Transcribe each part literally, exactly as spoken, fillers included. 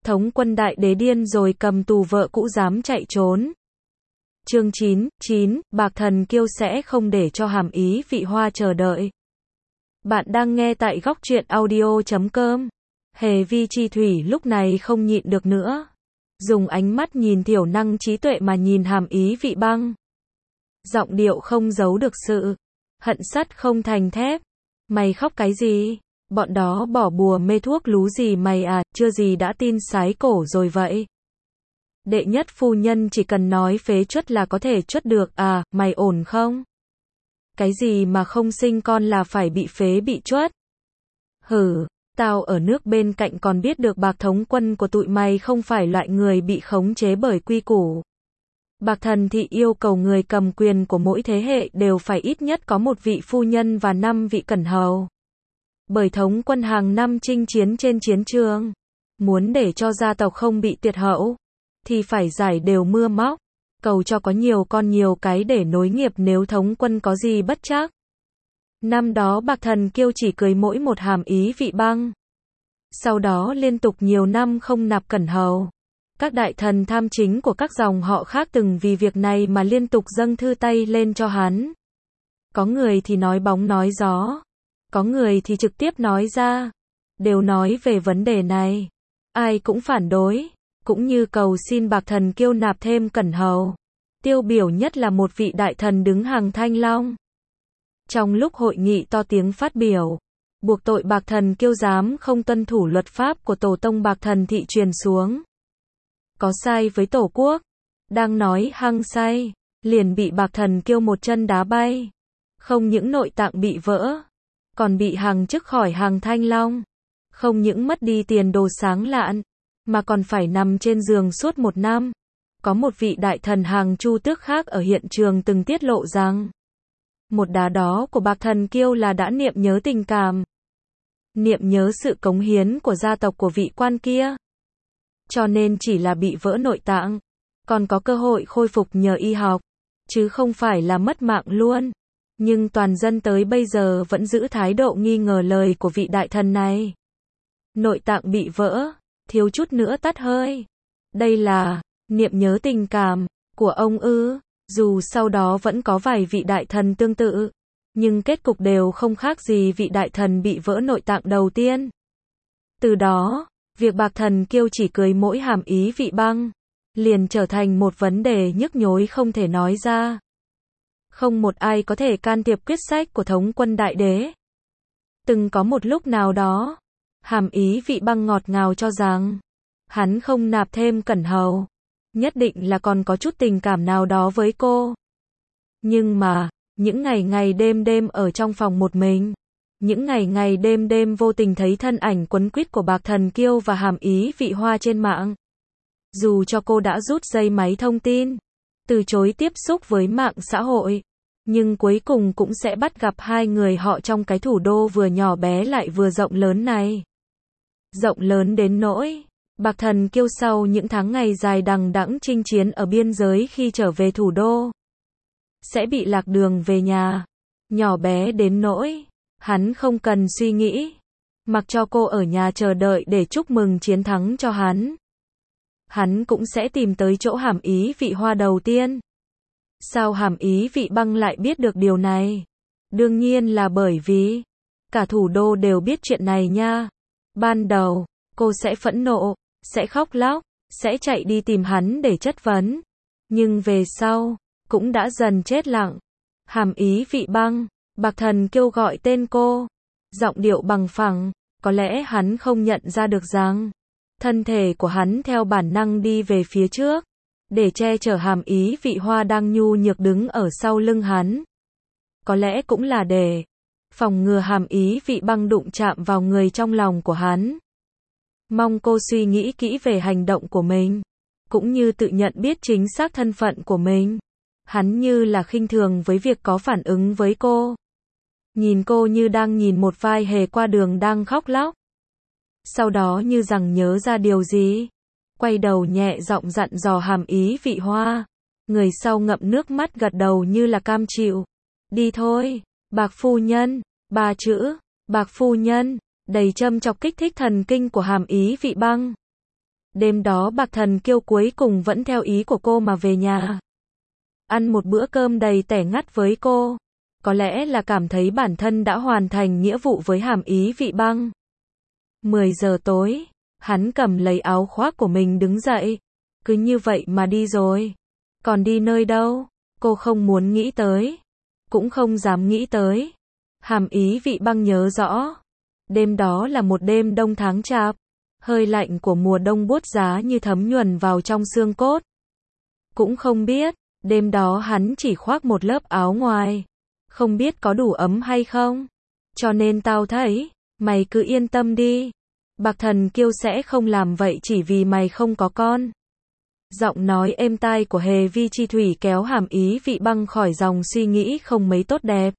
Thống quân đại đế điên rồi cầm tù vợ cũ dám chạy trốn. Chương chín, chín, Bạc Thần Kiêu sẽ không để cho Hàm Ý Vị Hoa chờ đợi. Bạn đang nghe tại góc truyện audio chấm com. Hề Vi Chi Thủy lúc này không nhịn được nữa. Dùng ánh mắt nhìn thiểu năng trí tuệ mà nhìn Hàm Ý Vị Băng. Giọng điệu không giấu được sự hận sắt không thành thép. Mày khóc cái gì? Bọn đó bỏ bùa mê thuốc lú gì mày à, chưa gì đã tin sái cổ rồi vậy. Đệ nhất phu nhân chỉ cần nói phế truất là có thể truất được à, mày ổn không? Cái gì mà không sinh con là phải bị phế bị truất? Hử, tao ở nước bên cạnh còn biết được Bạc thống quân của tụi mày không phải loại người bị khống chế bởi quy củ. Bạc Thần Thị yêu cầu người cầm quyền của mỗi thế hệ đều phải ít nhất có một vị phu nhân và năm vị cẩn hầu. Bởi thống quân hàng năm chinh chiến trên chiến trường, muốn để cho gia tộc không bị tuyệt hậu, thì phải giải đều mưa móc, cầu cho có nhiều con nhiều cái để nối nghiệp nếu thống quân có gì bất trắc. Năm đó Bạc Thần Kiêu chỉ cưới mỗi một Hàm Ý Vị Băng. Sau đó liên tục nhiều năm không nạp cẩn hầu. Các đại thần tham chính của các dòng họ khác từng vì việc này mà liên tục dâng thư tay lên cho hắn. Có người thì nói bóng nói gió, có người thì trực tiếp nói ra, đều nói về vấn đề này. Ai cũng phản đối, cũng như cầu xin Bạc Thần Kiêu nạp thêm cẩn hầu. Tiêu biểu nhất là một vị đại thần đứng hàng Thanh Long. Trong lúc hội nghị to tiếng phát biểu, buộc tội Bạc Thần Kiêu dám không tuân thủ luật pháp của tổ tông Bạc Thần Thị truyền xuống. Có sai với tổ quốc, đang nói hăng say, liền bị Bạc Thần Kiêu một chân đá bay. Không những nội tạng bị vỡ, còn bị hàng chức khỏi hàng Thanh Long. Không những mất đi tiền đồ sáng lạn, mà còn phải nằm trên giường suốt một năm. Có một vị đại thần hàng Chu Tước khác ở hiện trường từng tiết lộ rằng, một đá đó của Bạc Thần Kiêu là đã niệm nhớ tình cảm, niệm nhớ sự cống hiến của gia tộc của vị quan kia. Cho nên chỉ là bị vỡ nội tạng, còn có cơ hội khôi phục nhờ y học, chứ không phải là mất mạng luôn. Nhưng toàn dân tới bây giờ vẫn giữ thái độ nghi ngờ lời của vị đại thần này. Nội tạng bị vỡ, thiếu chút nữa tắt hơi. Đây là niệm nhớ tình cảm của ông ư? Dù sau đó vẫn có vài vị đại thần tương tự, nhưng kết cục đều không khác gì vị đại thần bị vỡ nội tạng đầu tiên. Từ đó, việc Bạc Thần Kiêu chỉ cưới mỗi Hàm Ý Vị Băng, liền trở thành một vấn đề nhức nhối không thể nói ra. Không một ai có thể can thiệp quyết sách của thống quân đại đế. Từng có một lúc nào đó, Hàm Ý Vị Băng ngọt ngào cho rằng, hắn không nạp thêm cẩn hầu, nhất định là còn có chút tình cảm nào đó với cô. Nhưng mà, những ngày ngày đêm đêm ở trong phòng một mình, những ngày ngày đêm đêm vô tình thấy thân ảnh quấn quýt của Bạc Thần Kiêu và Hàm Ý Vị Hoa trên mạng. Dù cho cô đã rút dây máy thông tin, từ chối tiếp xúc với mạng xã hội, nhưng cuối cùng cũng sẽ bắt gặp hai người họ trong cái thủ đô vừa nhỏ bé lại vừa rộng lớn này. Rộng lớn đến nỗi, Bạc Thần Kiêu sau những tháng ngày dài đằng đẵng chinh chiến ở biên giới khi trở về thủ đô, sẽ bị lạc đường về nhà. Nhỏ bé đến nỗi, hắn không cần suy nghĩ, mặc cho cô ở nhà chờ đợi để chúc mừng chiến thắng cho hắn. Hắn cũng sẽ tìm tới chỗ Hàm Ý Vị Hoa đầu tiên. Sao Hàm Ý Vị Băng lại biết được điều này? Đương nhiên là bởi vì cả thủ đô đều biết chuyện này nha. Ban đầu, cô sẽ phẫn nộ, sẽ khóc lóc, sẽ chạy đi tìm hắn để chất vấn. Nhưng về sau, cũng đã dần chết lặng. Hàm Ý Vị Băng, Bạc Thần Kiêu gọi tên cô, giọng điệu bằng phẳng, có lẽ hắn không nhận ra được rằng, thân thể của hắn theo bản năng đi về phía trước, để che chở Hàm Ý Vị Hoa đang nhu nhược đứng ở sau lưng hắn. Có lẽ cũng là để phòng ngừa Hàm Ý Vị Băng đụng chạm vào người trong lòng của hắn. Mong cô suy nghĩ kỹ về hành động của mình, cũng như tự nhận biết chính xác thân phận của mình. Hắn như là khinh thường với việc có phản ứng với cô. Nhìn cô như đang nhìn một vai hề qua đường đang khóc lóc. Sau đó như rằng nhớ ra điều gì, quay đầu nhẹ giọng dặn dò Hàm Ý Vị Hoa. Người sau ngậm nước mắt gật đầu như là cam chịu. Đi thôi, Bạc phu nhân. Ba chữ, Bạc phu nhân, đầy châm chọc kích thích thần kinh của Hàm Ý Vị Băng. Đêm đó Bạc Thần Kiêu cuối cùng vẫn theo ý của cô mà về nhà. Ăn một bữa cơm đầy tẻ ngắt với cô. Có lẽ là cảm thấy bản thân đã hoàn thành nghĩa vụ với Hàm Ý Vị Băng. mười giờ tối, hắn cầm lấy áo khoác của mình đứng dậy. Cứ như vậy mà đi rồi. Còn đi nơi đâu? Cô không muốn nghĩ tới. Cũng không dám nghĩ tới. Hàm Ý Vị Băng nhớ rõ. Đêm đó là một đêm đông tháng chạp. Hơi lạnh của mùa đông buốt giá như thấm nhuần vào trong xương cốt. Cũng không biết, đêm đó hắn chỉ khoác một lớp áo ngoài. Không biết có đủ ấm hay không. Cho nên tao thấy, mày cứ yên tâm đi. Bạc Thần Kiêu sẽ không làm vậy chỉ vì mày không có con. Giọng nói êm tai của Hề Vi Chi Thủy kéo Hàm Ý Vị Băng khỏi dòng suy nghĩ không mấy tốt đẹp.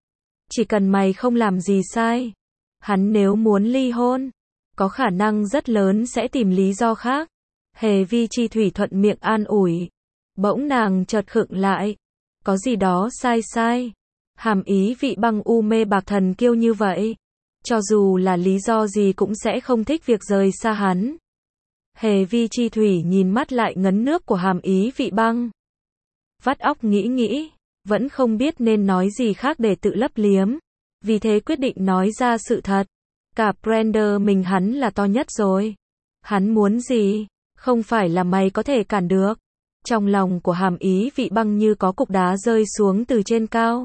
Chỉ cần mày không làm gì sai. Hắn nếu muốn ly hôn, có khả năng rất lớn sẽ tìm lý do khác. Hề Vi Chi Thủy thuận miệng an ủi. Bỗng nàng chợt khựng lại. Có gì đó sai sai. Hàm Ý Vị Băng u mê Bạc Thần Kiêu như vậy. Cho dù là lý do gì cũng sẽ không thích việc rời xa hắn. Hề Vi Chi Thủy nhìn mắt lại ngấn nước của Hàm Ý Vị Băng. Vắt óc nghĩ nghĩ, vẫn không biết nên nói gì khác để tự lấp liếm. Vì thế quyết định nói ra sự thật. Cả Brander mình hắn là to nhất rồi. Hắn muốn gì? Không phải là mày có thể cản được. Trong lòng của Hàm Ý Vị Băng như có cục đá rơi xuống từ trên cao.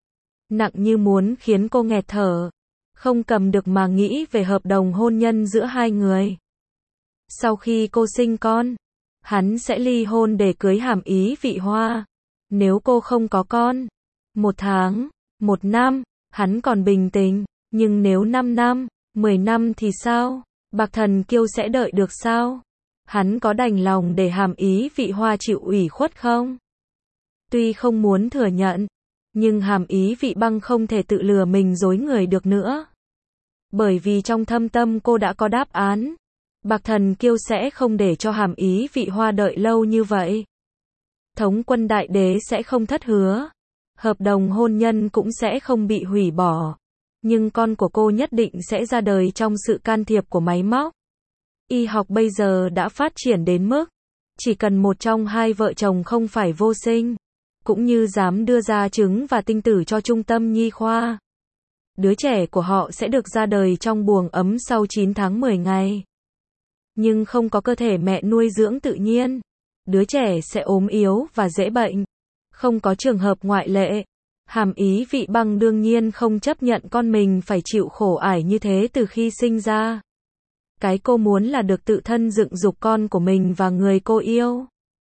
Nặng như muốn khiến cô nghẹt thở. Không cầm được mà nghĩ về hợp đồng hôn nhân giữa hai người. Sau khi cô sinh con, hắn sẽ ly hôn để cưới Hàm Ý Vị Hoa. Nếu cô không có con, một tháng, một năm, hắn còn bình tĩnh. Nhưng nếu năm năm, mười năm thì sao? Bạc Thần Kiêu sẽ đợi được sao? Hắn có đành lòng để Hàm Ý Vị Hoa chịu ủy khuất không? Tuy không muốn thừa nhận, nhưng Hàm Ý Vị Băng không thể tự lừa mình dối người được nữa. Bởi vì trong thâm tâm cô đã có đáp án. Bạc Thần Kiêu sẽ không để cho Hàm Ý Vị Hoa đợi lâu như vậy. Thống Quân Đại Đế sẽ không thất hứa. Hợp đồng hôn nhân cũng sẽ không bị hủy bỏ. Nhưng con của cô nhất định sẽ ra đời trong sự can thiệp của máy móc. Y học bây giờ đã phát triển đến mức, chỉ cần một trong hai vợ chồng không phải vô sinh, cũng như dám đưa ra trứng và tinh tử cho trung tâm nhi khoa. Đứa trẻ của họ sẽ được ra đời trong buồng ấm sau chín tháng mười ngày. Nhưng không có cơ thể mẹ nuôi dưỡng tự nhiên. Đứa trẻ sẽ ốm yếu và dễ bệnh. Không có trường hợp ngoại lệ. Hàm Ý Vị Băng đương nhiên không chấp nhận con mình phải chịu khổ ải như thế từ khi sinh ra. Cái cô muốn là được tự thân dựng dục con của mình và người cô yêu.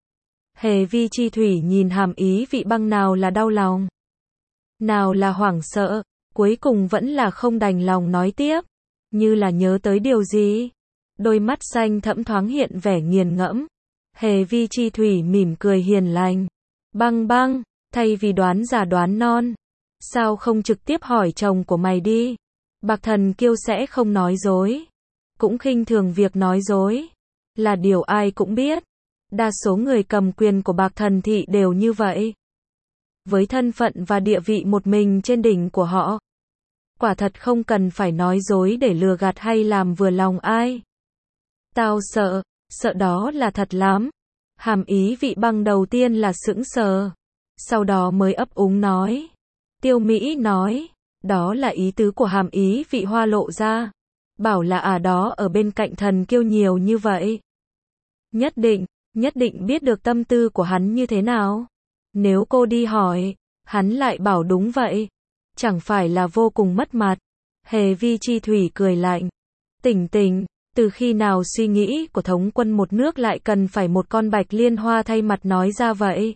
Hề Vi Chi Thủy nhìn Hàm Ý Vị Băng nào là đau lòng, nào là hoảng sợ, cuối cùng vẫn là không đành lòng nói tiếp, như là nhớ tới điều gì. Đôi mắt xanh thẫm thoáng hiện vẻ nghiền ngẫm. Hề Vi Chi Thủy mỉm cười hiền lành. Băng Băng, thay vì đoán già đoán non, sao không trực tiếp hỏi chồng của mày đi? Bạc Thần Kiêu sẽ không nói dối, cũng khinh thường việc nói dối, là điều ai cũng biết. Đa số người cầm quyền của Bạc Thần Thị đều như vậy. Với thân phận và địa vị một mình trên đỉnh của họ, quả thật không cần phải nói dối để lừa gạt hay làm vừa lòng ai. Tao sợ, sợ đó là thật lắm. Hàm Ý Vị Băng đầu tiên là sững sờ, sau đó mới ấp úng nói. Tiêu Mỹ nói, đó là ý tứ của Hàm Ý Vị Hoa lộ ra. Bảo là à đó ở bên cạnh Thần Kiêu nhiều như vậy. Nhất định, nhất định biết được tâm tư của hắn như thế nào. Nếu cô đi hỏi, hắn lại bảo đúng vậy. Chẳng phải là vô cùng mất mặt. Hề Vi Chi Thủy cười lạnh. Tỉnh tỉnh, từ khi nào suy nghĩ của thống quân một nước lại cần phải một con Bạch Liên Hoa thay mặt nói ra vậy?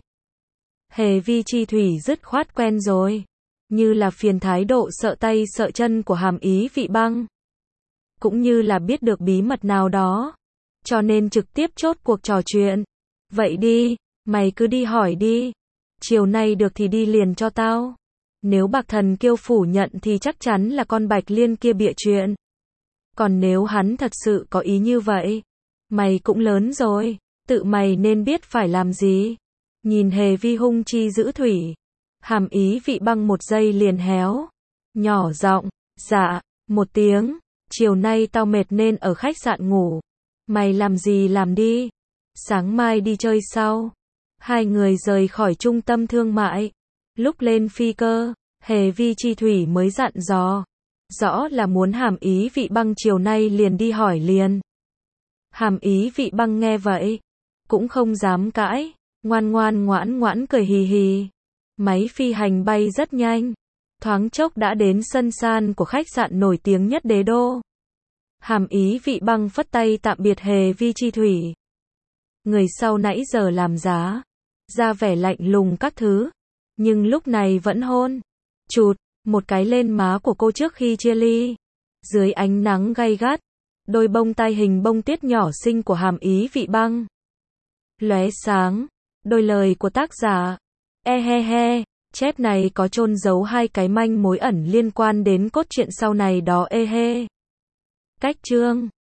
Hề Vi Chi Thủy dứt khoát quen rồi. Như là phiền thái độ sợ tay sợ chân của Hàm Ý Vị Băng. Cũng như là biết được bí mật nào đó. Cho nên trực tiếp chốt cuộc trò chuyện. Vậy đi, mày cứ đi hỏi đi. Chiều nay được thì đi liền cho tao. Nếu Bạc Thần Kiêu phủ nhận thì chắc chắn là con Bạch Liên kia bịa chuyện. Còn nếu hắn thật sự có ý như vậy, mày cũng lớn rồi, tự mày nên biết phải làm gì. Nhìn Hề Vi hung chi giữ thủy, Hàm Ý Vị Băng một giây liền héo, nhỏ giọng, dạ, một tiếng, chiều nay tao mệt nên ở khách sạn ngủ. Mày làm gì làm đi. Sáng mai đi chơi sau. Hai người rời khỏi trung tâm thương mại. Lúc lên phi cơ, Hề Vi Chi Thủy mới dặn dò. Rõ là muốn Hàm Ý Vị Băng chiều nay liền đi hỏi liền. Hàm Ý Vị Băng nghe vậy, cũng không dám cãi, ngoan ngoan ngoãn ngoãn cười hì hì. Máy phi hành bay rất nhanh, thoáng chốc đã đến sân san của khách sạn nổi tiếng nhất đế đô. Hàm Ý Vị Băng phất tay tạm biệt Hề Vi Chi Thủy. Người sau nãy giờ làm giá, ra vẻ lạnh lùng các thứ, nhưng lúc này vẫn hôn, chụt, một cái lên má của cô trước khi chia ly. Dưới ánh nắng gay gắt, đôi bông tai hình bông tuyết nhỏ xinh của Hàm Ý Vị Băng lóe sáng, đôi lời của tác giả. E he he, chép này có chôn giấu hai cái manh mối ẩn liên quan đến cốt truyện sau này đó e he. Cách chương